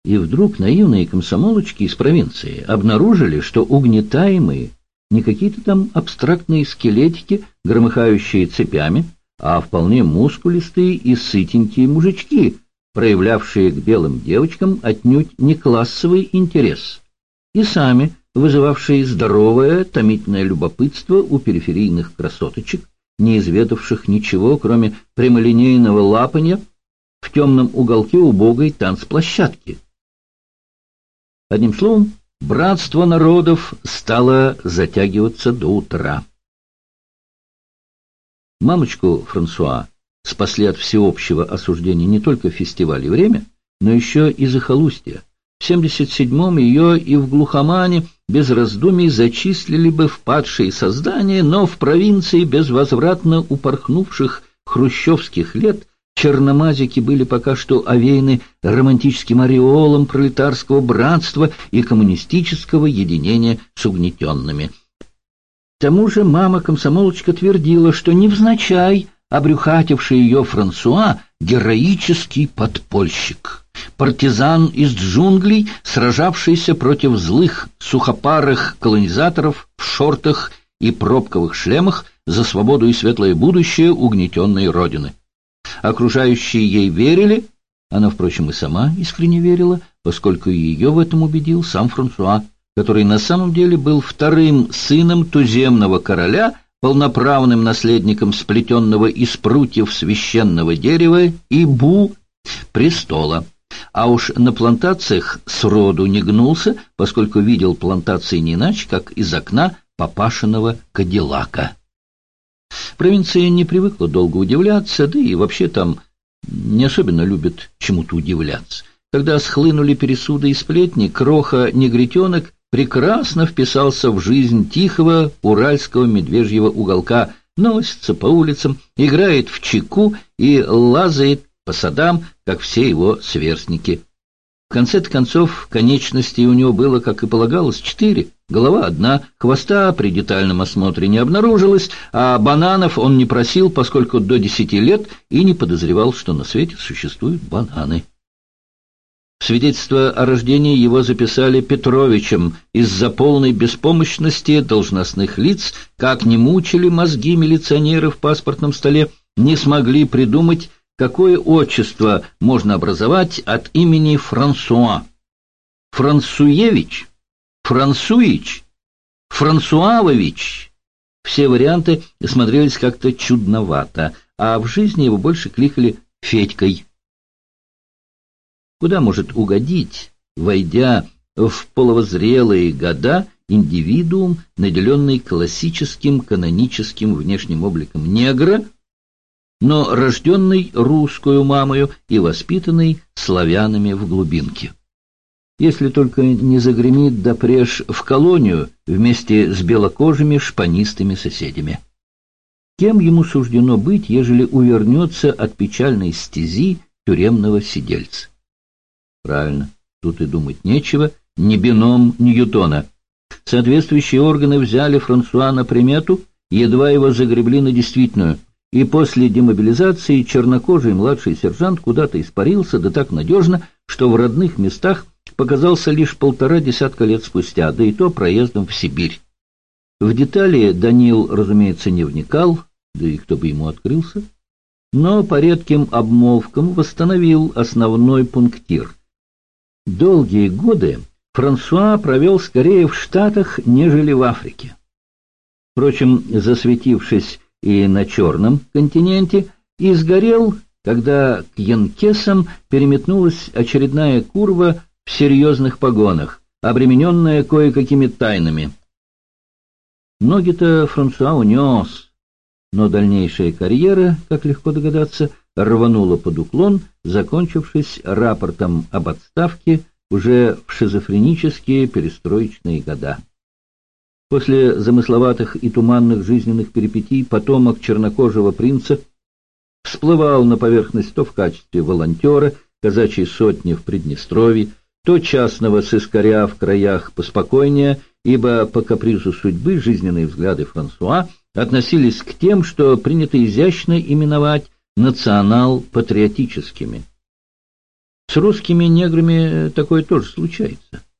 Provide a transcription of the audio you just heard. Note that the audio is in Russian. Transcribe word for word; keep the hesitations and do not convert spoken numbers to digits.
И вдруг наивные комсомолочки из провинции обнаружили, что угнетаемые не какие-то там абстрактные скелетики, громыхающие цепями, а вполне мускулистые и сытенькие мужички, проявлявшие к белым девочкам отнюдь не классовый интерес, и сами вызывавшие здоровое, томительное любопытство у периферийных красоточек, не изведавших ничего, кроме прямолинейного лапанья в темном уголке убогой танцплощадки. Одним словом, братство народов стало затягиваться до утра. Мамочку Франсуа спасли от всеобщего осуждения не только фестиваль и время, но еще и захолустье. В семьдесят седьмом ее и в глухомане без раздумий зачислили бы в падшие создания, но в провинции безвозвратно упорхнувших хрущевских лет черномазики были пока что овеяны романтическим ореолом пролетарского братства и коммунистического единения с угнетенными. К тому же мама-комсомолочка твердила, что невзначай обрюхативший ее Франсуа — героический подпольщик, партизан из джунглей, сражавшийся против злых сухопарых колонизаторов в шортах и пробковых шлемах за свободу и светлое будущее угнетенной родины. Окружающие ей верили, она, впрочем, и сама искренне верила, поскольку ее в этом убедил сам Франсуа, который на самом деле был вторым сыном туземного короля, полноправным наследником сплетенного из прутьев священного дерева и бу престола. А уж на плантациях сроду не гнулся, поскольку видел плантации не иначе, как из окна папашиного кадиллака. Провинция не привыкла долго удивляться, да и вообще там не особенно любят чему-то удивляться. Когда схлынули пересуды и сплетни, кроха-негритенок прекрасно вписался в жизнь тихого уральского медвежьего уголка, носится по улицам, играет в чеку и лазает по садам, как все его сверстники. В конце-то концов, конечностей у него было, как и полагалось, четыре. Голова одна, хвоста при детальном осмотре не обнаружилось, а бананов он не просил, поскольку до десяти лет и не подозревал, что на свете существуют бананы. Свидетельство о рождении его записали Петровичем из-за полной беспомощности должностных лиц, как ни мучили мозги милиционеры в паспортном столе, не смогли придумать, какое отчество можно образовать от имени Франсуа. Франсуевич, Франсуич, Франсуавович. Все варианты смотрелись как-то чудновато, а в жизни его больше кликали Федькой. Куда может угодить, войдя в половозрелые года, индивидуум, наделенный классическим каноническим внешним обликом негра, но рожденный русскую мамою и воспитанный славянами в глубинке? Если только не загремит допреж в колонию вместе с белокожими шпанистыми соседями. Кем ему суждено быть, ежели увернется от печальной стези тюремного сидельца? Правильно, тут и думать нечего, ни бином Ньютона. Соответствующие органы взяли Франсуа на примету, едва его загребли на действительную, и после демобилизации чернокожий младший сержант куда-то испарился, да так надежно, что в родных местах показался лишь полтора десятка лет спустя, да и то проездом в Сибирь. В детали Данил, разумеется, не вникал, да и кто бы ему открылся, но по редким обмолвкам восстановил основной пунктир. Долгие годы Франсуа провел скорее в Штатах, нежели в Африке. Впрочем, засветившись и на Черном континенте, и сгорел, когда к янкесам переметнулась очередная курва в серьезных погонах, обремененная кое-какими тайнами. Ноги-то Франсуа унес, но дальнейшая карьера, как легко догадаться, рванула под уклон, закончившись рапортом об отставке уже в шизофренические перестроечные года. После замысловатых и туманных жизненных перипетий потомок чернокожего принца всплывал на поверхность то в качестве волонтера казачьей сотни в Приднестровье, то частного сыскаря в краях поспокойнее, ибо по капризу судьбы жизненные взгляды Франсуа относились к тем, что принято изящно именовать национал-патриотическими. С русскими неграми такое тоже случается.